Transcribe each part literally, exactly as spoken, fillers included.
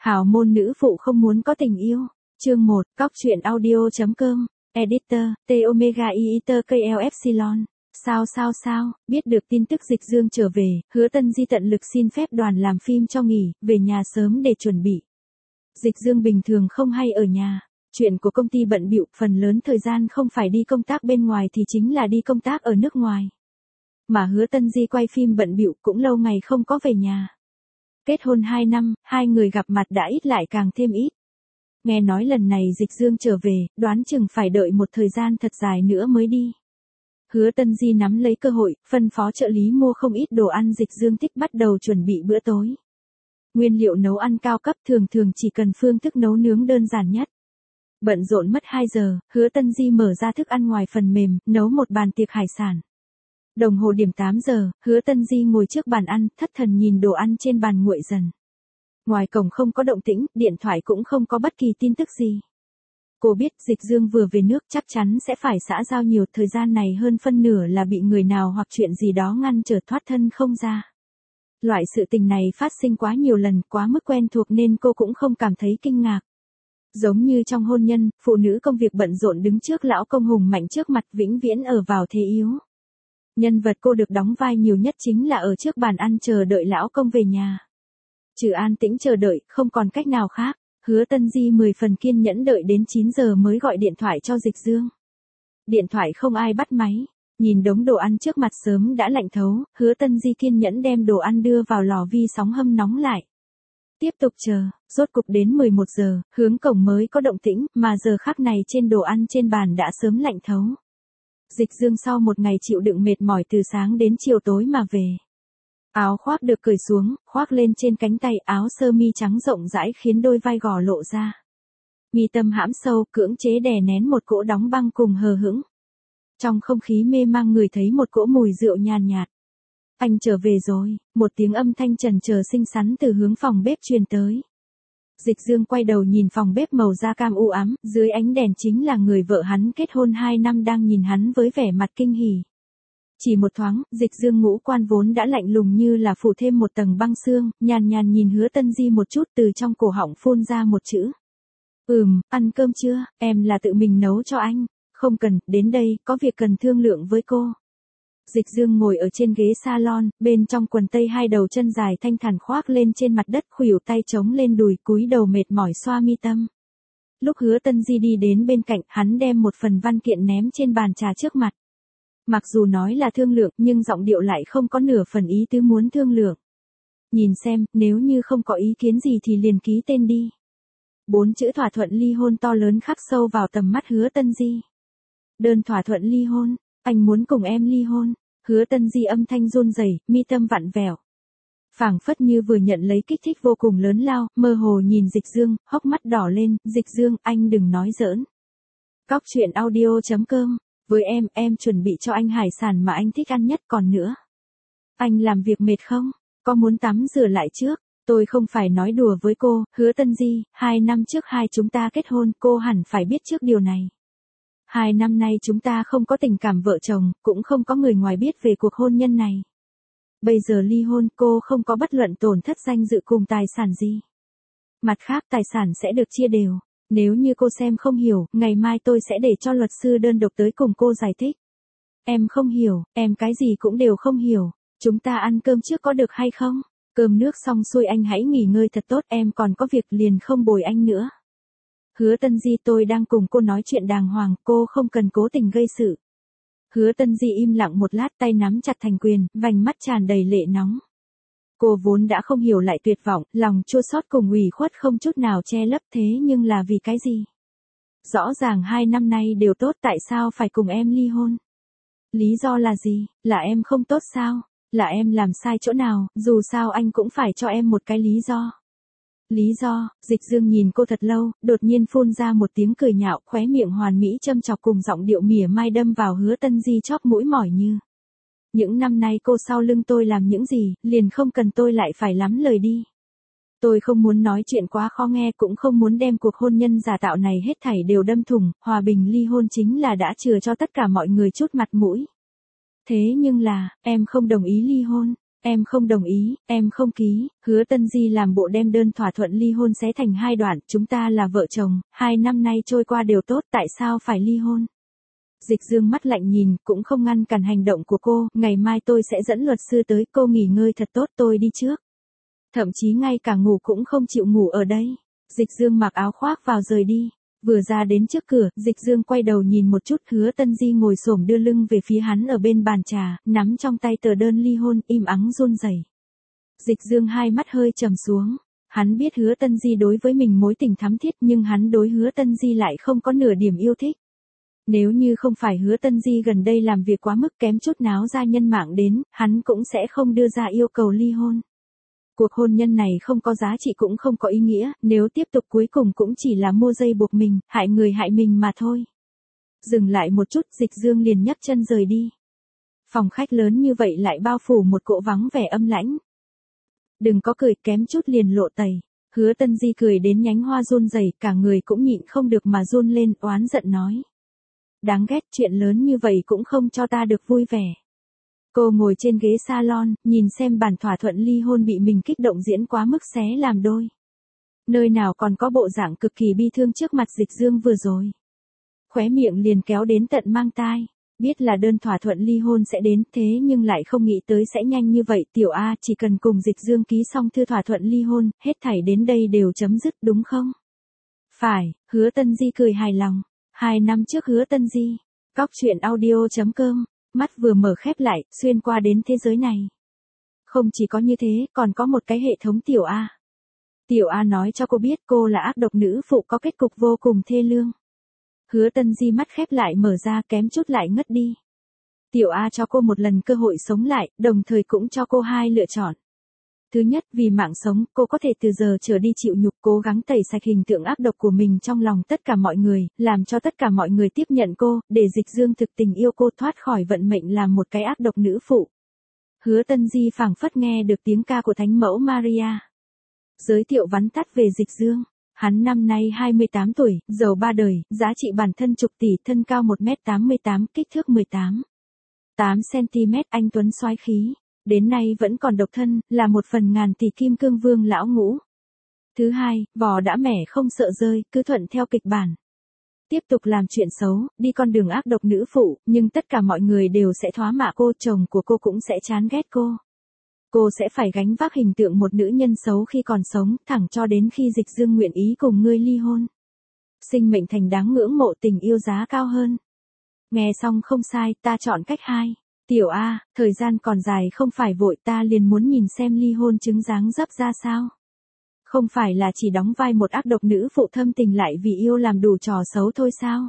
Hào môn nữ phụ không muốn có tình yêu. Chương một, cóc truyện audio.com, Editor, T Omega Iiter K L Epsilon. Sao sao sao, biết được tin tức Dịch Dương trở về, Hứa Tân Di tận lực xin phép đoàn làm phim cho nghỉ, về nhà sớm để chuẩn bị. Dịch Dương bình thường không hay ở nhà. Chuyện của công ty bận bịu, phần lớn thời gian không phải đi công tác bên ngoài thì chính là đi công tác ở nước ngoài. Mà Hứa Tân Di quay phim bận bịu cũng lâu ngày không có về nhà. Kết hôn hai năm, hai người gặp mặt đã ít lại càng thêm ít. Nghe nói lần này Dịch Dương trở về, đoán chừng phải đợi một thời gian thật dài nữa mới đi. Hứa Tân Di nắm lấy cơ hội, phân phó trợ lý mua không ít đồ ăn Dịch Dương thích, bắt đầu chuẩn bị bữa tối. Nguyên liệu nấu ăn cao cấp, thường thường chỉ cần phương thức nấu nướng đơn giản nhất. Bận rộn mất hai giờ, Hứa Tân Di mở ra thức ăn ngoài phần mềm, nấu một bàn tiệc hải sản. Đồng hồ điểm tám giờ, Hứa Tân Di ngồi trước bàn ăn, thất thần nhìn đồ ăn trên bàn nguội dần. Ngoài cổng không có động tĩnh, điện thoại cũng không có bất kỳ tin tức gì. Cô biết Dịch Dương vừa về nước chắc chắn sẽ phải xã giao nhiều, thời gian này hơn phân nửa là bị người nào hoặc chuyện gì đó ngăn trở thoát thân không ra. Loại sự tình này phát sinh quá nhiều lần, quá mức quen thuộc nên cô cũng không cảm thấy kinh ngạc. Giống như trong hôn nhân, phụ nữ công việc bận rộn đứng trước lão công hùng mạnh trước mặt, vĩnh viễn ở vào thế yếu. Nhân vật cô được đóng vai nhiều nhất chính là ở trước bàn ăn chờ đợi lão công về nhà. Trừ an tĩnh chờ đợi, không còn cách nào khác. Hứa Tân Di mười phần kiên nhẫn đợi đến chín giờ mới gọi điện thoại cho Dịch Dương. Điện thoại không ai bắt máy. Nhìn đống đồ ăn trước mặt sớm đã lạnh thấu, Hứa Tân Di kiên nhẫn đem đồ ăn đưa vào lò vi sóng hâm nóng lại. Tiếp tục chờ, rốt cục đến mười một giờ, hướng cổng mới có động tĩnh, mà giờ khắc này trên đồ ăn trên bàn đã sớm lạnh thấu. Dịch Dương sau một ngày chịu đựng mệt mỏi từ sáng đến chiều tối mà về. Áo khoác được cởi xuống, khoác lên trên cánh tay, áo sơ mi trắng rộng rãi khiến đôi vai gò lộ ra. Mi tâm hãm sâu, cưỡng chế đè nén một cỗ đóng băng cùng hờ hững. Trong không khí mê mang người thấy một cỗ mùi rượu nhàn nhạt. Anh trở về rồi, một tiếng âm thanh trần chờ xinh xắn từ hướng phòng bếp truyền tới. Dịch Dương quay đầu nhìn phòng bếp màu da cam u ám, dưới ánh đèn chính là người vợ hắn kết hôn hai năm đang nhìn hắn với vẻ mặt kinh hỉ. Chỉ một thoáng, Dịch Dương ngũ quan vốn đã lạnh lùng như là phủ thêm một tầng băng xương, nhàn nhàn nhìn Hứa Tân Di một chút, từ trong cổ họng phun ra một chữ. Ừm, ăn cơm chưa, em là tự mình nấu cho anh. Không cần, đến đây, có việc cần thương lượng với cô. Dịch Dương ngồi ở trên ghế salon, bên trong quần tây hai đầu chân dài thanh thản khoác lên trên mặt đất, khuỷu tay chống lên đùi, cúi đầu mệt mỏi xoa mi tâm. Lúc Hứa Tân Di đi đến bên cạnh, hắn đem một phần văn kiện ném trên bàn trà trước mặt. Mặc dù nói là thương lượng, nhưng giọng điệu lại không có nửa phần ý tứ muốn thương lượng. Nhìn xem, nếu như không có ý kiến gì thì liền ký tên đi. Bốn chữ thỏa thuận ly hôn to lớn khắc sâu vào tầm mắt Hứa Tân Di. Đơn thỏa thuận ly hôn, anh muốn cùng em ly hôn. Hứa Tân Di âm thanh run rẩy, mi tâm vặn vẹo. Phảng phất như vừa nhận lấy kích thích vô cùng lớn lao, mơ hồ nhìn Dịch Dương, hốc mắt đỏ lên, Dịch Dương, anh đừng nói giỡn. Cóc truyện audio.com, với em, em chuẩn bị cho anh hải sản mà anh thích ăn nhất, còn nữa. Anh làm việc mệt không? Có muốn tắm rửa lại trước? Tôi không phải nói đùa với cô, Hứa Tân Di, hai năm trước hai chúng ta kết hôn, cô hẳn phải biết trước điều này. Hai năm nay chúng ta không có tình cảm vợ chồng, cũng không có người ngoài biết về cuộc hôn nhân này. Bây giờ ly hôn, cô không có bất luận tổn thất danh dự cùng tài sản gì. Mặt khác tài sản sẽ được chia đều. Nếu như cô xem không hiểu, ngày mai tôi sẽ để cho luật sư đơn độc tới cùng cô giải thích. Em không hiểu, em cái gì cũng đều không hiểu. Chúng ta ăn cơm trước có được hay không? Cơm nước xong xuôi anh hãy nghỉ ngơi thật tốt, em còn có việc liền không bồi anh nữa. Hứa Tân Di, tôi đang cùng cô nói chuyện đàng hoàng, cô không cần cố tình gây sự. Hứa Tân Di im lặng một lát, tay nắm chặt thành quyền, vành mắt tràn đầy lệ nóng. Cô vốn đã không hiểu lại tuyệt vọng, lòng chua xót cùng ủy khuất không chút nào che lấp, thế nhưng là vì cái gì? Rõ ràng hai năm nay đều tốt, tại sao phải cùng em ly hôn? Lý do là gì? Là em không tốt sao? Là em làm sai chỗ nào? Dù sao anh cũng phải cho em một cái lý do. Lý do? Dịch Dương nhìn cô thật lâu, đột nhiên phun ra một tiếng cười nhạo, khóe miệng hoàn mỹ châm chọc cùng giọng điệu mỉa mai đâm vào Hứa Tân Di chóp mũi mỏi như. Những năm nay cô sau lưng tôi làm những gì, liền không cần tôi lại phải lắm lời đi. Tôi không muốn nói chuyện quá khó nghe, cũng không muốn đem cuộc hôn nhân giả tạo này hết thảy đều đâm thủng, hòa bình ly hôn chính là đã chừa cho tất cả mọi người chút mặt mũi. Thế nhưng là, em không đồng ý ly hôn. Em không đồng ý, em không ký. Hứa Tân Di làm bộ đem đơn thỏa thuận ly hôn xé thành hai đoạn, chúng ta là vợ chồng, hai năm nay trôi qua đều tốt, tại sao phải ly hôn? Dịch Dương mắt lạnh nhìn, cũng không ngăn cản hành động của cô, ngày mai tôi sẽ dẫn luật sư tới, cô nghỉ ngơi thật tốt, tôi đi trước. Thậm chí ngay cả ngủ cũng không chịu ngủ ở đây. Dịch Dương mặc áo khoác vào rời đi. Vừa ra đến trước cửa, Dịch Dương quay đầu nhìn một chút, Hứa Tân Di ngồi xổm đưa lưng về phía hắn ở bên bàn trà, nắm trong tay tờ đơn ly hôn, im ắng run rẩy. Dịch Dương hai mắt hơi trầm xuống. Hắn biết Hứa Tân Di đối với mình mối tình thắm thiết, nhưng hắn đối Hứa Tân Di lại không có nửa điểm yêu thích. Nếu như không phải Hứa Tân Di gần đây làm việc quá mức kém chút náo ra nhân mạng đến, hắn cũng sẽ không đưa ra yêu cầu ly hôn. Cuộc hôn nhân này không có giá trị cũng không có ý nghĩa, nếu tiếp tục cuối cùng cũng chỉ là mua dây buộc mình, hại người hại mình mà thôi. Dừng lại một chút, Dịch Dương liền nhấc chân rời đi. Phòng khách lớn như vậy lại bao phủ một cỗ vắng vẻ âm lãnh. Đừng có cười, kém chút liền lộ tẩy. Hứa Tân Di cười đến nhánh hoa run rẩy, cả người cũng nhịn không được mà run lên, oán giận nói. Đáng ghét, chuyện lớn như vậy cũng không cho ta được vui vẻ. Cô ngồi trên ghế salon, nhìn xem bản thỏa thuận ly hôn bị mình kích động diễn quá mức xé làm đôi. Nơi nào còn có bộ dạng cực kỳ bi thương trước mặt Dịch Dương vừa rồi. Khóe miệng liền kéo đến tận mang tai. Biết là đơn thỏa thuận ly hôn sẽ đến, thế nhưng lại không nghĩ tới sẽ nhanh như vậy. Tiểu A chỉ cần cùng Dịch Dương ký xong thư thỏa thuận ly hôn, hết thảy đến đây đều chấm dứt đúng không? Phải, Hứa Tân Di cười hài lòng. Hai năm trước Hứa Tân Di. Cóc truyện audio chấm com. Mắt vừa mở khép lại, xuyên qua đến thế giới này. Không chỉ có như thế, còn có một cái hệ thống Tiểu A. Tiểu A nói cho cô biết cô là ác độc nữ phụ có kết cục vô cùng thê lương. Hứa Tân Di mắt khép lại mở ra, kém chút lại ngất đi. Tiểu A cho cô một lần cơ hội sống lại, đồng thời cũng cho cô hai lựa chọn. Thứ nhất, vì mạng sống, cô có thể từ giờ trở đi chịu nhục, cố gắng tẩy sạch hình tượng ác độc của mình trong lòng tất cả mọi người, làm cho tất cả mọi người tiếp nhận cô, để Dịch Dương thực tình yêu cô thoát khỏi vận mệnh làm một cái ác độc nữ phụ. Hứa Tân Di phảng phất nghe được tiếng ca của Thánh mẫu Maria. Giới thiệu vắn tắt về Dịch Dương. Hắn năm nay hai mươi tám tuổi, giàu ba đời, giá trị bản thân chục tỷ, thân cao một mét tám mươi tám, kích thước mười tám phẩy tám xăng-ti-mét, anh tuấn soái khí. Đến nay vẫn còn độc thân, là một phần ngàn tỷ kim cương vương lão ngũ. Thứ hai, vò đã mẻ không sợ rơi, cứ thuận theo kịch bản. Tiếp tục làm chuyện xấu, đi con đường ác độc nữ phụ, nhưng tất cả mọi người đều sẽ thoá mạ cô, chồng của cô cũng sẽ chán ghét cô. Cô sẽ phải gánh vác hình tượng một nữ nhân xấu khi còn sống, thẳng cho đến khi Dịch Dương nguyện ý cùng ngươi ly hôn. Sinh mệnh thành đáng ngưỡng mộ, tình yêu giá cao hơn. Nghe xong không sai, ta chọn cách hai. Tiểu A, thời gian còn dài không phải vội, ta liền muốn nhìn xem ly hôn chứng dáng dấp ra sao. Không phải là chỉ đóng vai một ác độc nữ phụ thâm tình lại vì yêu làm đủ trò xấu thôi sao?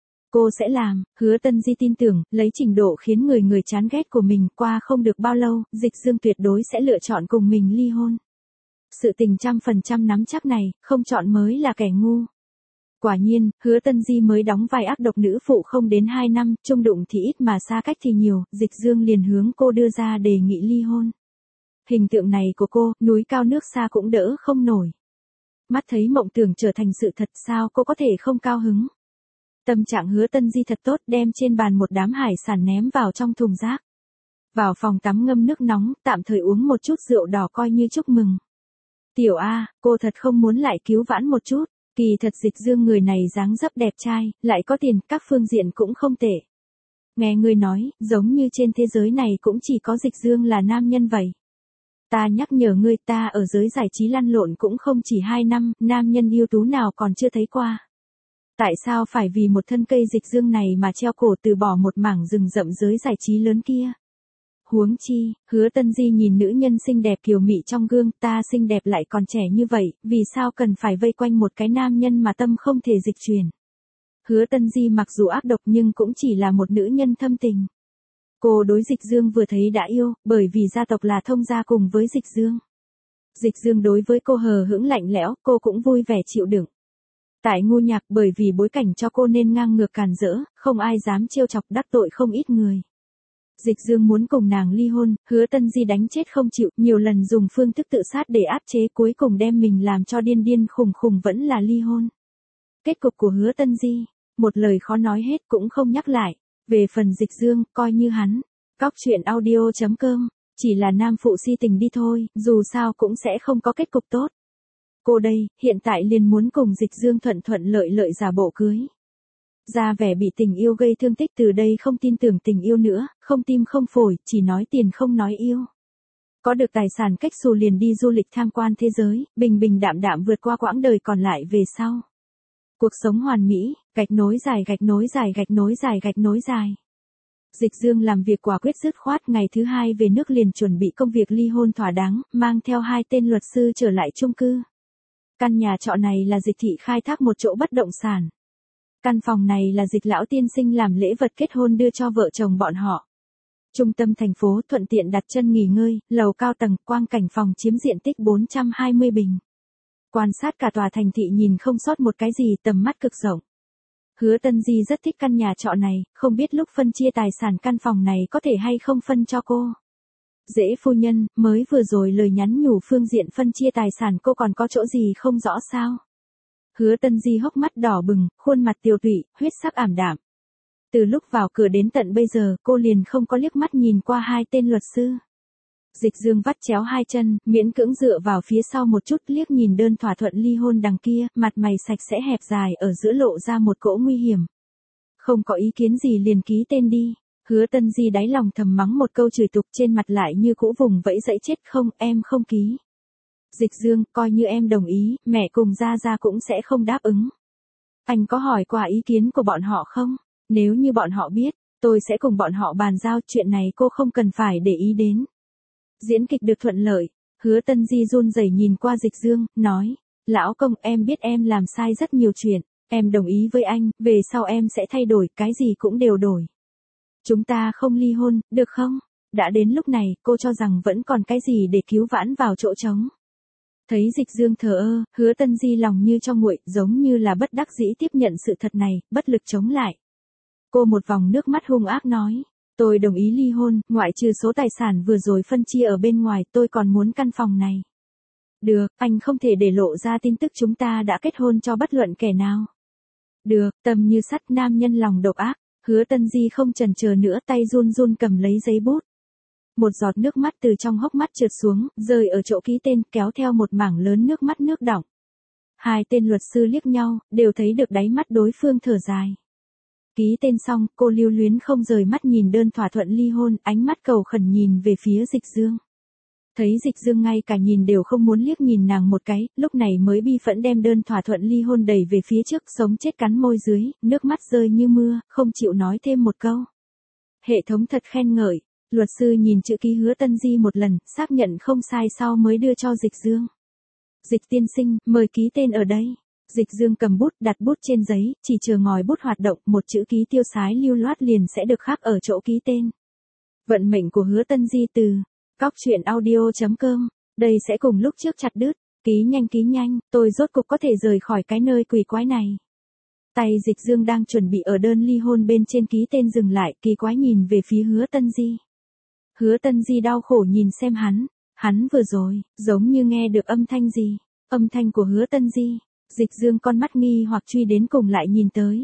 Cô sẽ làm. Hứa Tân Di tin tưởng, lấy trình độ khiến người người chán ghét của mình, qua không được bao lâu, Dịch Dương tuyệt đối sẽ lựa chọn cùng mình ly hôn. Sự tình trăm phần trăm nắm chắc này, không chọn mới là kẻ ngu. Quả nhiên, Hứa Tân Di mới đóng vai ác độc nữ phụ không đến hai năm, chung đụng thì ít mà xa cách thì nhiều, Dịch Dương liền hướng cô đưa ra đề nghị ly hôn. Hình tượng này của cô, núi cao nước xa cũng đỡ không nổi. Mắt thấy mộng tưởng trở thành sự thật, sao cô có thể không cao hứng. Tâm trạng Hứa Tân Di thật tốt, đem trên bàn một đám hải sản ném vào trong thùng rác. Vào phòng tắm ngâm nước nóng, tạm thời uống một chút rượu đỏ coi như chúc mừng. Tiểu A, cô thật không muốn lại cứu vãn một chút. Kỳ thật Dịch Dương người này dáng dấp đẹp trai, lại có tiền, các phương diện cũng không tệ. Nghe người nói, giống như trên thế giới này cũng chỉ có Dịch Dương là nam nhân vậy. Ta nhắc nhở ngươi, ta ở giới giải trí lăn lộn cũng không chỉ hai năm, nam nhân ưu tú nào còn chưa thấy qua. Tại sao phải vì một thân cây Dịch Dương này mà treo cổ từ bỏ một mảng rừng rậm giới giải trí lớn kia? Huống chi, Hứa Tân Di nhìn nữ nhân xinh đẹp kiều mị trong gương, ta xinh đẹp lại còn trẻ như vậy, vì sao cần phải vây quanh một cái nam nhân mà tâm không thể dịch chuyển. Hứa Tân Di mặc dù ác độc nhưng cũng chỉ là một nữ nhân thâm tình. Cô đối Dịch Dương vừa thấy đã yêu, bởi vì gia tộc là thông gia cùng với Dịch Dương. Dịch Dương đối với cô hờ hững lạnh lẽo, cô cũng vui vẻ chịu đựng. Tại ngu nhạc, bởi vì bối cảnh cho cô nên ngang ngược càn rỡ, không ai dám trêu chọc, đắc tội không ít người. Dịch Dương muốn cùng nàng ly hôn, Hứa Tân Di đánh chết không chịu, nhiều lần dùng phương thức tự sát để áp chế, cuối cùng đem mình làm cho điên điên khùng khùng vẫn là ly hôn. Kết cục của Hứa Tân Di, một lời khó nói hết cũng không nhắc lại. Về phần Dịch Dương, coi như hắn. Cóc truyện audio chấm com Chỉ là nam phụ si tình đi thôi, dù sao cũng sẽ không có kết cục tốt. Cô đây, hiện tại liền muốn cùng Dịch Dương thuận thuận lợi lợi giả bộ cưới. Ra vẻ bị tình yêu gây thương tích, từ đây không tin tưởng tình yêu nữa, không tim không phổi, chỉ nói tiền không nói yêu. Có được tài sản cách xù liền đi du lịch tham quan thế giới, bình bình đạm đạm vượt qua quãng đời còn lại về sau. Cuộc sống hoàn mỹ, gạch nối dài gạch nối dài gạch nối dài gạch nối dài. Dịch Dương làm việc quả quyết dứt khoát, ngày thứ hai về nước liền chuẩn bị công việc ly hôn thỏa đáng, mang theo hai tên luật sư trở lại chung cư. Căn nhà trọ này là Dịch thị khai thác một chỗ bất động sản. Căn phòng này là Dịch lão tiên sinh làm lễ vật kết hôn đưa cho vợ chồng bọn họ. Trung tâm thành phố, thuận tiện đặt chân nghỉ ngơi, lầu cao tầng, quang cảnh phòng chiếm diện tích bốn trăm hai mươi bình. Quan sát cả tòa thành thị nhìn không sót một cái gì, tầm mắt cực rộng. Hứa Tân Di rất thích căn nhà trọ này, không biết lúc phân chia tài sản căn phòng này có thể hay không phân cho cô. Dễ phu nhân, mới vừa rồi lời nhắn nhủ phương diện phân chia tài sản cô còn có chỗ gì không rõ sao? Hứa Tân Di hốc mắt đỏ bừng, khuôn mặt tiều tụy, huyết sắc ảm đạm. Từ lúc vào cửa đến tận bây giờ, cô liền không có liếc mắt nhìn qua hai tên luật sư. Dịch Dương vắt chéo hai chân, miễn cưỡng dựa vào phía sau một chút, liếc nhìn đơn thỏa thuận ly hôn đằng kia, mặt mày sạch sẽ hẹp dài ở giữa lộ ra một cỗ nguy hiểm. Không có ý kiến gì liền ký tên đi. Hứa Tân Di đáy lòng thầm mắng một câu chửi tục, trên mặt lại như cũ vùng vẫy dãy chết không, em không ký. Dịch Dương, coi như em đồng ý, mẹ cùng Gia Gia cũng sẽ không đáp ứng. Anh có hỏi qua ý kiến của bọn họ không? Nếu như bọn họ biết, tôi sẽ cùng bọn họ bàn giao, chuyện này cô không cần phải để ý đến. Diễn kịch được thuận lợi, Hứa Tân Di run rẩy nhìn qua Dịch Dương, nói, lão công, em biết em làm sai rất nhiều chuyện, em đồng ý với anh, về sau em sẽ thay đổi, cái gì cũng đều đổi. Chúng ta không ly hôn, được không? Đã đến lúc này, cô cho rằng vẫn còn cái gì để cứu vãn vào chỗ trống. Thấy Dịch Dương thờ ơ, Hứa Tân Di lòng như cho nguội, giống như là bất đắc dĩ tiếp nhận sự thật này, bất lực chống lại. Cô một vòng nước mắt hung ác nói, tôi đồng ý ly hôn, ngoại trừ số tài sản vừa rồi phân chia ở bên ngoài, tôi còn muốn căn phòng này. Được, anh không thể để lộ ra tin tức chúng ta đã kết hôn cho bất luận kẻ nào. Được, tâm như sắt, nam nhân lòng độc ác. Hứa Tân Di không chần chờ nữa, tay run run cầm lấy giấy bút. Một giọt nước mắt từ trong hốc mắt trượt xuống, rơi ở chỗ ký tên, kéo theo một mảng lớn nước mắt nước đọng. Hai tên luật sư liếc nhau, đều thấy được đáy mắt đối phương thở dài. Ký tên xong, cô lưu luyến không rời mắt nhìn đơn thỏa thuận ly hôn, ánh mắt cầu khẩn nhìn về phía Dịch Dương. Thấy Dịch Dương ngay cả nhìn đều không muốn liếc nhìn nàng một cái, lúc này mới bi phẫn đem đơn thỏa thuận ly hôn đẩy về phía trước, sống chết cắn môi dưới, nước mắt rơi như mưa, không chịu nói thêm một câu. Hệ thống thật khen ngợi, luật sư nhìn chữ ký Hứa Tân Di một lần, xác nhận không sai sau mới đưa cho Dịch Dương. Dịch tiên sinh, mời ký tên ở đây. Dịch Dương cầm bút, đặt bút trên giấy, chỉ chờ ngòi bút hoạt động, một chữ ký tiêu sái lưu loát liền sẽ được khắc ở chỗ ký tên. Vận mệnh của Hứa Tân Di từ cóc truyện audio chấm com, đây sẽ cùng lúc trước chặt đứt, ký nhanh ký nhanh, tôi rốt cục có thể rời khỏi cái nơi quỷ quái này. Tay Dịch Dương đang chuẩn bị ở đơn ly hôn bên trên ký tên dừng lại, kỳ quái nhìn về phía Hứa Tân Di. Hứa Tân Di đau khổ nhìn xem hắn, hắn vừa rồi, giống như nghe được âm thanh gì, âm thanh của Hứa Tân Di. Dịch Dương con mắt nghi hoặc truy đến cùng lại nhìn tới.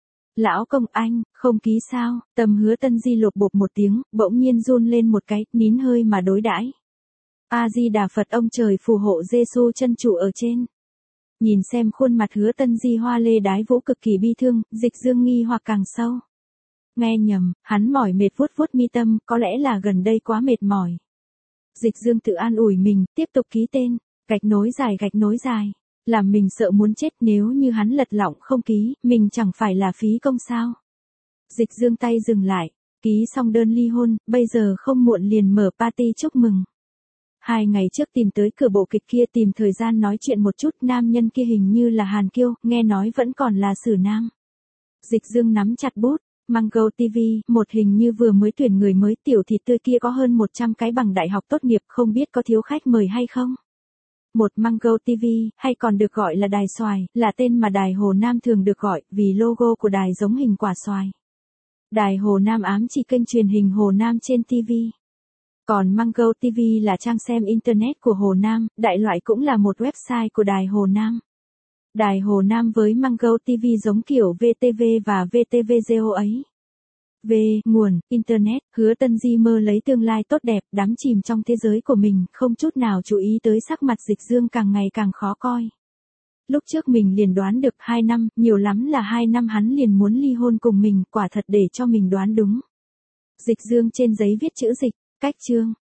Lão công, anh, không ký sao? Tâm Hứa Tân Di lột bột một tiếng, bỗng nhiên run lên một cái, nín hơi mà đối đãi. A-di-đà Phật, ông trời phù hộ Giê-xu chân chủ ở trên. Nhìn xem khuôn mặt Hứa Tân Di hoa lê đái vũ cực kỳ bi thương, Dịch Dương nghi hoặc càng sâu. Nghe nhầm, hắn mỏi mệt vuốt vuốt mi tâm, có lẽ là gần đây quá mệt mỏi. Dịch Dương tự an ủi mình, tiếp tục ký tên, gạch nối dài gạch nối dài. Làm mình sợ muốn chết, nếu như hắn lật lọng không ký, mình chẳng phải là phí công sao. Dịch Dương tay dừng lại, ký xong đơn ly hôn, bây giờ không muộn liền mở party chúc mừng. Hai ngày trước tìm tới cửa bộ kịch kia tìm thời gian nói chuyện một chút, nam nhân kia hình như là Hàn Kiêu, nghe nói vẫn còn là Sử Nam. Dịch Dương nắm chặt bút, Mango ti vi, một hình như vừa mới tuyển người mới, tiểu thịt tươi kia có hơn một trăm cái bằng đại học tốt nghiệp, không biết có thiếu khách mời hay không. Một Mango ti vi, hay còn được gọi là đài xoài, là tên mà đài Hồ Nam thường được gọi, vì logo của đài giống hình quả xoài. Đài Hồ Nam ám chỉ kênh truyền hình Hồ Nam trên ti vi. Còn Mango ti vi là trang xem Internet của Hồ Nam, đại loại cũng là một website của đài Hồ Nam. Đài Hồ Nam với Mango ti vi giống kiểu vê tê vê và vê tê vê giê o ấy. Về nguồn, Internet, Hứa Tân Di mơ lấy tương lai tốt đẹp, đắm chìm trong thế giới của mình, không chút nào chú ý tới sắc mặt Dịch Dương càng ngày càng khó coi. Lúc trước mình liền đoán được hai năm, nhiều lắm là hai năm hắn liền muốn ly hôn cùng mình, quả thật để cho mình đoán đúng. Dịch Dương trên giấy viết chữ dịch, cách chương.